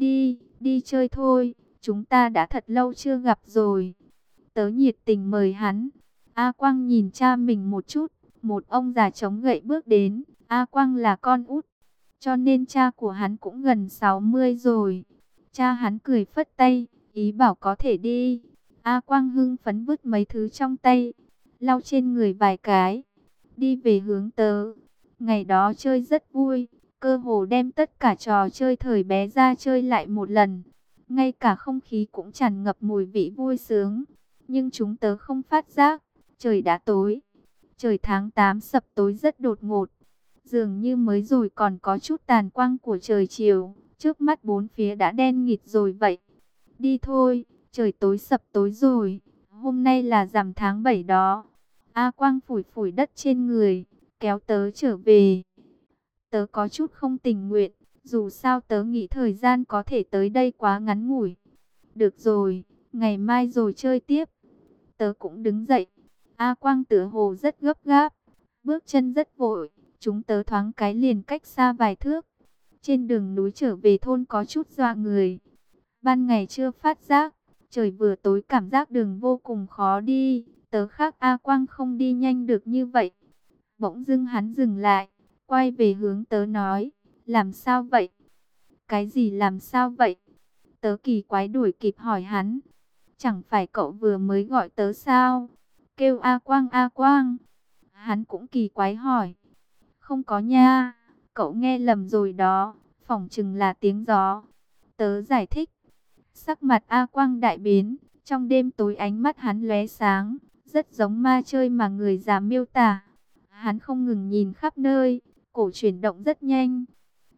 A: đi chơi thôi, chúng ta đã thật lâu chưa gặp rồi. Tớ nhiệt tình mời hắn. A Quang nhìn cha mình một chút, một ông già chống gậy bước đến. A Quang là con út, cho nên cha của hắn cũng gần 60 rồi. Cha hắn cười phất tay, ý bảo có thể đi. A Quang hưng phấn vứt mấy thứ trong tay, lau trên người vài cái, đi về hướng tớ. Ngày đó chơi rất vui, cơ hồ đem tất cả trò chơi thời bé ra chơi lại một lần. Ngay cả không khí cũng tràn ngập mùi vị vui sướng. Nhưng chúng tớ không phát giác, trời đã tối. Trời tháng 8 sập tối rất đột ngột. Dường như mới rồi còn có chút tàn quang của trời chiều, trước mắt bốn phía đã đen nghịt rồi vậy. Đi thôi, trời tối sập tối rồi, hôm nay là rằm tháng 7 đó. A Quang phủi phủi đất trên người, kéo tớ trở về. Tớ có chút không tình nguyện, dù sao tớ nghĩ thời gian có thể tới đây quá ngắn ngủi. Được rồi, ngày mai rồi chơi tiếp. Tớ cũng đứng dậy. A Quang tựa hồ rất gấp gáp, bước chân rất vội. Chúng tớ thoáng cái liền cách xa vài thước. Trên đường núi trở về thôn có chút dọa người. Ban ngày chưa phát giác, trời vừa tối cảm giác đường vô cùng khó đi. Tớ khác A Quang không đi nhanh được như vậy. Bỗng dưng hắn dừng lại, quay về hướng tớ nói, làm sao vậy? Cái gì làm sao vậy? Tớ kỳ quái đuổi kịp hỏi hắn. Chẳng phải cậu vừa mới gọi tớ sao? Kêu A Quang A Quang. Hắn cũng kỳ quái hỏi. Không có nha, cậu nghe lầm rồi đó, phỏng chừng là tiếng gió. Tớ giải thích. Sắc mặt A Quang đại biến, trong đêm tối ánh mắt hắn lóe sáng, rất giống ma chơi mà người già miêu tả. Hắn không ngừng nhìn khắp nơi, cổ chuyển động rất nhanh.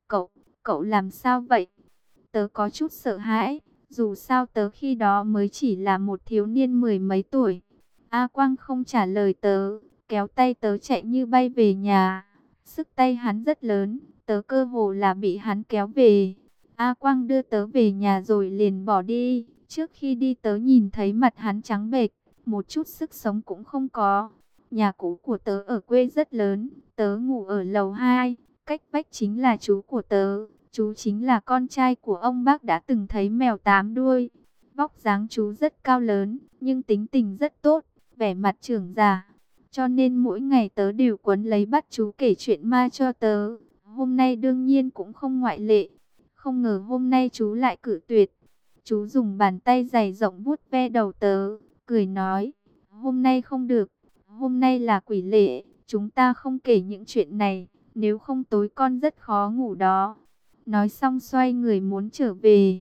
A: Cậu làm sao vậy? Tớ có chút sợ hãi, dù sao tớ khi đó mới chỉ là một thiếu niên mười mấy tuổi. A Quang không trả lời tớ, kéo tay tớ chạy như bay về nhà. Sức tay hắn rất lớn, tớ cơ hồ là bị hắn kéo về. A Quang đưa tớ về nhà rồi liền bỏ đi. Trước khi đi tớ nhìn thấy mặt hắn trắng bệch, một chút sức sống cũng không có. Nhà cũ của tớ ở quê rất lớn, tớ ngủ ở lầu 2, Cách vách chính là chú của tớ, chú chính là con trai của ông bác đã từng thấy mèo 8 đuôi. Vóc dáng chú rất cao lớn, nhưng tính tình rất tốt, vẻ mặt trưởng già. Cho nên mỗi ngày tớ đều quấn lấy bắt chú kể chuyện ma cho tớ. Hôm nay đương nhiên cũng không ngoại lệ. Không ngờ hôm nay chú lại cự tuyệt. Chú dùng bàn tay dày rộng vuốt ve đầu tớ, cười nói, hôm nay không được, hôm nay là quỷ lệ, chúng ta không kể những chuyện này, nếu không tối con rất khó ngủ đó. Nói xong xoay người muốn trở về.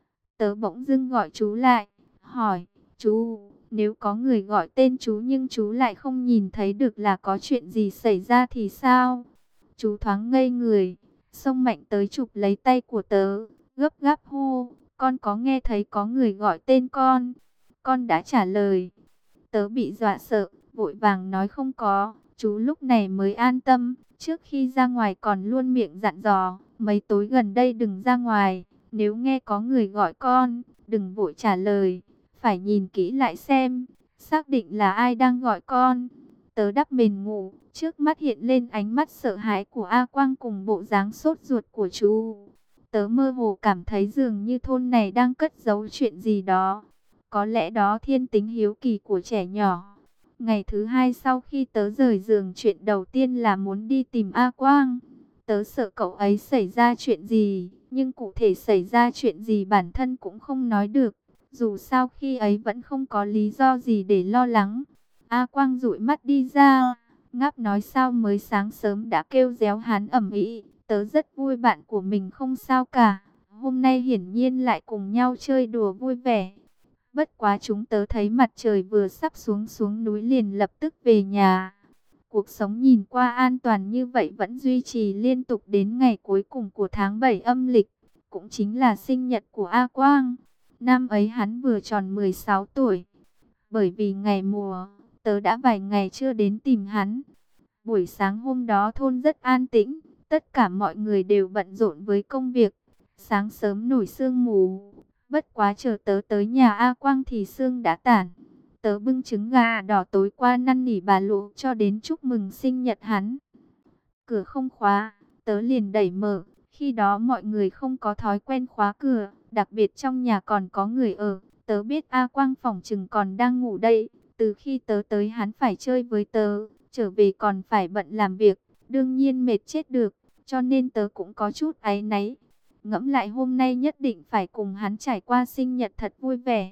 A: Tớ bỗng dưng gọi chú lại, hỏi, chú, nếu có người gọi tên chú nhưng chú lại không nhìn thấy được là có chuyện gì xảy ra thì sao? Chú thoáng ngây người, xông mạnh tới chụp lấy tay của tớ, gấp gáp hô, con có nghe thấy có người gọi tên con? Con đã trả lời. Tớ bị dọa sợ, vội vàng nói không có. Chú lúc này mới an tâm, trước khi ra ngoài còn luôn miệng dặn dò, mấy tối gần đây đừng ra ngoài, nếu nghe có người gọi con, đừng vội trả lời, phải nhìn kỹ lại xem, xác định là ai đang gọi con. Tớ đắp mền ngủ, trước mắt hiện lên ánh mắt sợ hãi của A Quang cùng bộ dáng sốt ruột của chú. Tớ mơ hồ cảm thấy dường như thôn này đang cất giấu chuyện gì đó. Có lẽ đó thiên tính hiếu kỳ của trẻ nhỏ. Ngày thứ hai sau khi tớ rời giường, chuyện đầu tiên là muốn đi tìm A Quang. Tớ sợ cậu ấy xảy ra chuyện gì, nhưng cụ thể xảy ra chuyện gì bản thân cũng không nói được. Dù sao khi ấy vẫn không có lý do gì để lo lắng. A Quang dụi mắt đi ra, ngáp nói sao mới sáng sớm đã kêu réo hắn ầm ĩ. Tớ rất vui bạn của mình không sao cả. Hôm nay hiển nhiên lại cùng nhau chơi đùa vui vẻ. Bất quá chúng tớ thấy mặt trời vừa sắp xuống núi liền lập tức về nhà. Cuộc sống nhìn qua an toàn như vậy vẫn duy trì liên tục đến ngày cuối cùng của tháng 7 âm lịch, cũng chính là sinh nhật của A Quang. Năm ấy hắn vừa tròn 16 tuổi. Bởi vì ngày mùa, tớ đã vài ngày chưa đến tìm hắn. Buổi sáng hôm đó thôn rất an tĩnh, tất cả mọi người đều bận rộn với công việc. Sáng sớm nổi sương mù, bất quá chờ tớ tới nhà A Quang thì sương đã tản. Tớ bưng trứng gà đỏ tối qua năn nỉ bà Lụ cho đến chúc mừng sinh nhật hắn. Cửa không khóa, tớ liền đẩy mở. Khi đó mọi người không có thói quen khóa cửa, đặc biệt trong nhà còn có người ở. Tớ biết A Quang phỏng chừng còn đang ngủ đây. Từ khi tớ tới hắn phải chơi với tớ, trở về còn phải bận làm việc, đương nhiên mệt chết được, cho nên tớ cũng có chút áy náy. Ngẫm lại hôm nay nhất định phải cùng hắn trải qua sinh nhật thật vui vẻ.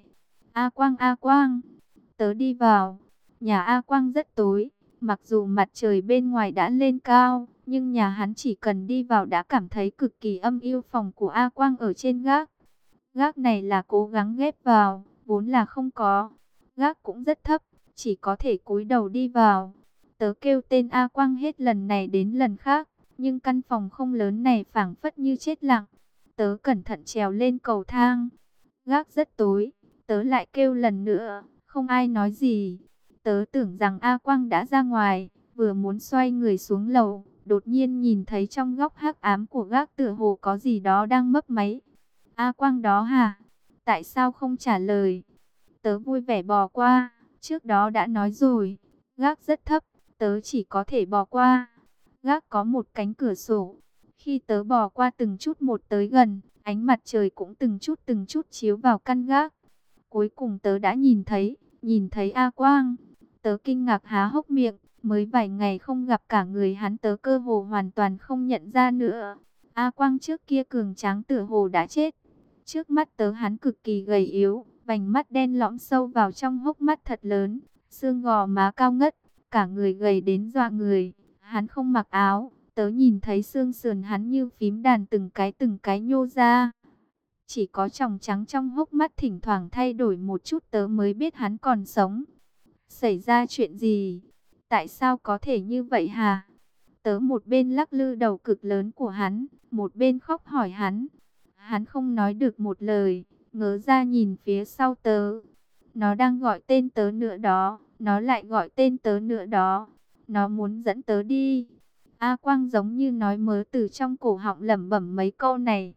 A: A Quang, tớ đi vào. Nhà A Quang rất tối, mặc dù mặt trời bên ngoài đã lên cao, nhưng nhà hắn chỉ cần đi vào đã cảm thấy cực kỳ âm u. Phòng của A Quang ở trên gác. Gác này là cố gắng ghép vào, vốn là không có. Gác cũng rất thấp, chỉ có thể cúi đầu đi vào. Tớ kêu tên A Quang hết lần này đến lần khác, nhưng căn phòng không lớn này phảng phất như chết lặng. Tớ cẩn thận trèo lên cầu thang. Gác rất tối, tớ lại kêu lần nữa, không ai nói gì. Tớ tưởng rằng A Quang đã ra ngoài, vừa muốn xoay người xuống lầu, đột nhiên nhìn thấy trong góc hắc ám của gác tựa hồ có gì đó đang mấp máy. A Quang đó hả? Tại sao không trả lời? Tớ vui vẻ bò qua, trước đó đã nói rồi, gác rất thấp, tớ chỉ có thể bò qua. Gác có một cánh cửa sổ. Khi tớ bò qua từng chút một tới gần, ánh mặt trời cũng từng chút chiếu vào căn gác. Cuối cùng tớ đã nhìn thấy A Quang. Tớ kinh ngạc há hốc miệng, mới vài ngày không gặp cả người hắn tớ cơ hồ hoàn toàn không nhận ra nữa. A Quang trước kia cường tráng tựa hồ đã chết. Trước mắt tớ hắn cực kỳ gầy yếu, vành mắt đen lõm sâu vào trong hốc mắt thật lớn, xương gò má cao ngất, cả người gầy đến dọa người. Hắn không mặc áo, tớ nhìn thấy xương sườn hắn như phím đàn từng cái nhô ra. Chỉ có tròng trắng trong hốc mắt thỉnh thoảng thay đổi một chút tớ mới biết hắn còn sống. Xảy ra chuyện gì? Tại sao có thể như vậy hả? Tớ một bên lắc lư đầu cực lớn của hắn, một bên khóc hỏi hắn. Hắn không nói được một lời, ngớ ra nhìn phía sau tớ. Nó đang gọi tên tớ nữa đó, nó lại gọi tên tớ nữa đó. Nó muốn dẫn tớ đi. A Quang giống như nói mớ từ trong cổ họng lẩm bẩm mấy câu này.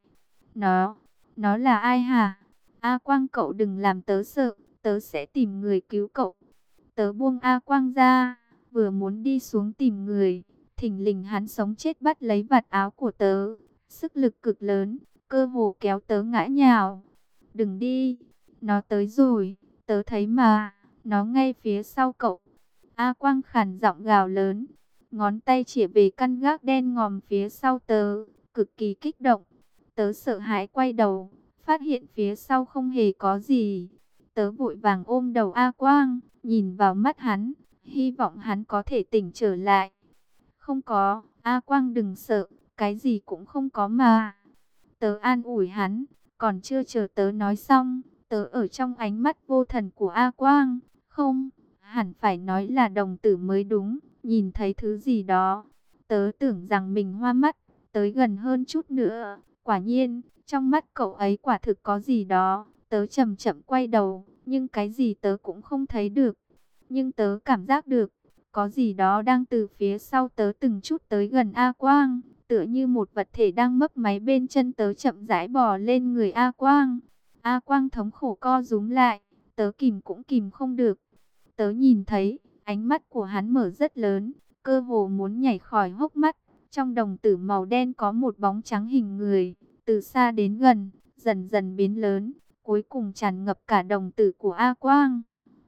A: Nó là ai hả? A Quang cậu đừng làm tớ sợ, tớ sẽ tìm người cứu cậu. Tớ buông A Quang ra, vừa muốn đi xuống tìm người, Thình lình hắn sống chết bắt lấy vạt áo của tớ, sức lực cực lớn, cơ hồ kéo tớ ngã nhào. Đừng đi, nó tới rồi, tớ thấy mà, nó ngay phía sau cậu. A Quang khàn giọng gào lớn, ngón tay chỉ về căn gác đen ngòm phía sau tớ, cực kỳ kích động. Tớ sợ hãi quay đầu, phát hiện phía sau không hề có gì. Tớ vội vàng ôm đầu A Quang, nhìn vào mắt hắn, hy vọng hắn có thể tỉnh trở lại. Không có, A Quang đừng sợ, cái gì cũng không có mà. Tớ an ủi hắn, còn chưa chờ tớ nói xong, tớ ở trong ánh mắt vô thần của A Quang. Không, hẳn phải nói là đồng tử mới đúng, nhìn thấy thứ gì đó. Tớ tưởng rằng mình hoa mắt, tới gần hơn chút nữa. Quả nhiên, trong mắt cậu ấy quả thực có gì đó. Tớ chậm chậm quay đầu, nhưng cái gì tớ cũng không thấy được. Nhưng tớ cảm giác được, có gì đó đang từ phía sau tớ từng chút tới gần A Quang, tựa như một vật thể đang mấp máy bên chân tớ chậm rãi bò lên người A Quang. A Quang thống khổ co rúm lại, tớ kìm cũng kìm không được. Tớ nhìn thấy, ánh mắt của hắn mở rất lớn, cơ hồ muốn nhảy khỏi hốc mắt. Trong đồng tử màu đen có một bóng trắng hình người, từ xa đến gần, dần dần biến lớn, cuối cùng tràn ngập cả đồng tử của A Quang.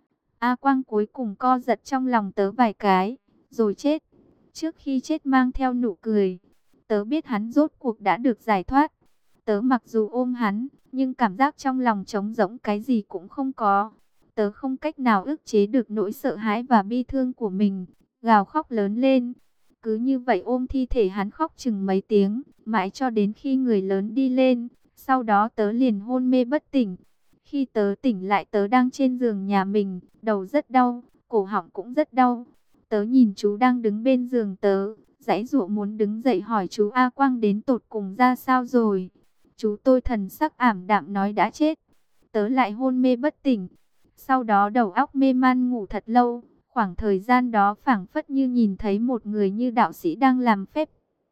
A: A Quang cuối cùng co giật trong lòng tớ vài cái, rồi chết. Trước khi chết mang theo nụ cười, tớ biết hắn rốt cuộc đã được giải thoát. Tớ mặc dù ôm hắn, nhưng cảm giác trong lòng trống rỗng, cái gì cũng không có. Tớ không cách nào ức chế được nỗi sợ hãi và bi thương của mình, gào khóc lớn lên. Cứ như vậy ôm thi thể hắn khóc chừng mấy tiếng, mãi cho đến khi người lớn đi lên. Sau đó tớ liền hôn mê bất tỉnh. Khi tớ tỉnh lại tớ đang trên giường nhà mình, đầu rất đau, cổ họng cũng rất đau. Tớ nhìn chú đang đứng bên giường tớ, giãy giụa muốn đứng dậy hỏi chú A Quang đến tột cùng ra sao rồi. Chú tôi thần sắc ảm đạm nói đã chết. Tớ lại hôn mê bất tỉnh. Sau đó đầu óc mê man ngủ thật lâu. Khoảng thời gian đó phảng phất như nhìn thấy một người như đạo sĩ đang làm phép.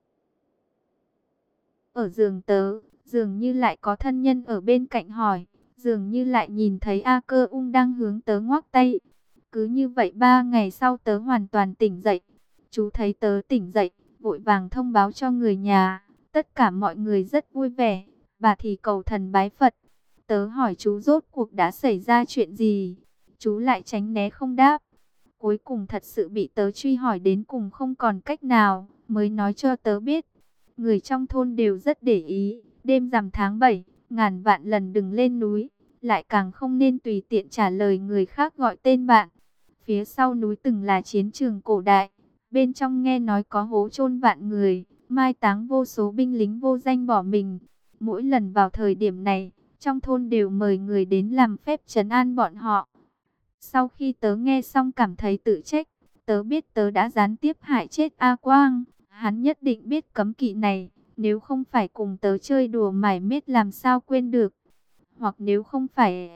A: Ở giường tớ, dường như lại có thân nhân ở bên cạnh hỏi. Dường như lại nhìn thấy A Cơ Ung đang hướng tớ ngoắc tay. Cứ như vậy 3 ngày sau tớ hoàn toàn tỉnh dậy. Chú thấy tớ tỉnh dậy, vội vàng thông báo cho người nhà. Tất cả mọi người rất vui vẻ. Bà thì cầu thần bái Phật. Tớ hỏi chú rốt cuộc đã xảy ra chuyện gì. Chú lại tránh né không đáp. Cuối cùng thật sự bị tớ truy hỏi đến cùng không còn cách nào, mới nói cho tớ biết. Người trong thôn đều rất để ý. Đêm rằm tháng 7, ngàn vạn lần đừng lên núi. Lại càng không nên tùy tiện trả lời người khác gọi tên bạn. Phía sau núi từng là chiến trường cổ đại. Bên trong nghe nói có hố chôn vạn người, mai táng vô số binh lính vô danh bỏ mình. Mỗi lần vào thời điểm này, trong thôn đều mời người đến làm phép trấn an bọn họ. Sau khi tớ nghe xong cảm thấy tự trách, tớ biết tớ đã gián tiếp hại chết A Quang. Hắn nhất định biết cấm kỵ này, nếu không phải cùng tớ chơi đùa mải miết làm sao quên được. Hoặc nếu không phải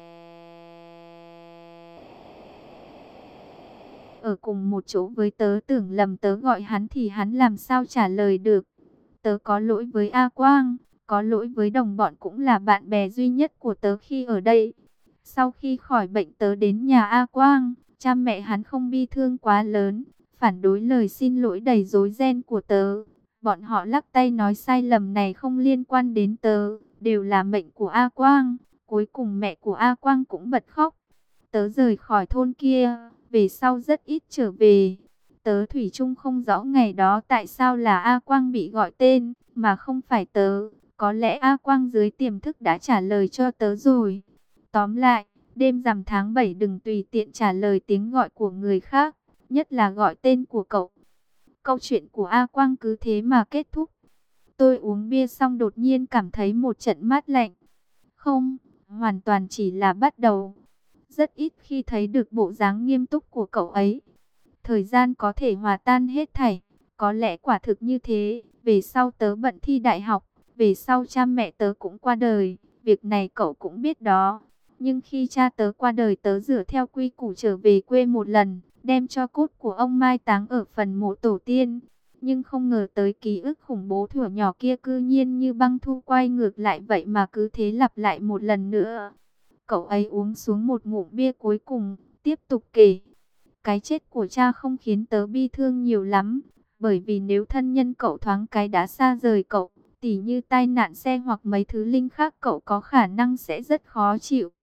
A: ở cùng một chỗ với tớ, tưởng lầm tớ gọi hắn thì hắn làm sao trả lời được. Tớ có lỗi với A Quang, có lỗi với đồng bọn cũng là bạn bè duy nhất của tớ khi ở đây. Sau khi khỏi bệnh tớ đến nhà A Quang, cha mẹ hắn không bi thương quá lớn, phản đối lời xin lỗi đầy rối ren của tớ. Bọn họ lắc tay nói sai lầm này không liên quan đến tớ, đều là mệnh của A Quang. Cuối cùng mẹ của A Quang cũng bật khóc. Tớ rời khỏi thôn kia, về sau rất ít trở về. Tớ thủy chung không rõ ngày đó tại sao là A Quang bị gọi tên, mà không phải tớ. Có lẽ A Quang dưới tiềm thức đã trả lời cho tớ rồi. Tóm lại, đêm rằm tháng 7 đừng tùy tiện trả lời tiếng gọi của người khác, nhất là gọi tên của cậu. Câu chuyện của A Quang cứ thế mà kết thúc. Tôi uống bia xong đột nhiên cảm thấy một trận mát lạnh. Không, hoàn toàn chỉ là bắt đầu. Rất ít khi thấy được bộ dáng nghiêm túc của cậu ấy. Thời gian có thể hòa tan hết thảy. Có lẽ quả thực như thế. Về sau tớ bận thi đại học. Về sau cha mẹ tớ cũng qua đời. Việc này cậu cũng biết đó. Nhưng khi cha tớ qua đời tớ dựa theo quy củ trở về quê một lần. Đem cho cốt của ông mai táng ở phần mộ tổ tiên. Nhưng không ngờ tới ký ức khủng bố thuở nhỏ kia cư nhiên như băng thu quay ngược lại vậy mà cứ thế lặp lại một lần nữa. Cậu ấy uống xuống một ngụm bia cuối cùng, tiếp tục kể. Cái chết của cha không khiến tớ bi thương nhiều lắm, Bởi vì nếu thân nhân cậu thoáng cái đã xa rời cậu, tỉ như tai nạn xe hoặc mấy thứ linh khác, cậu có khả năng sẽ rất khó chịu.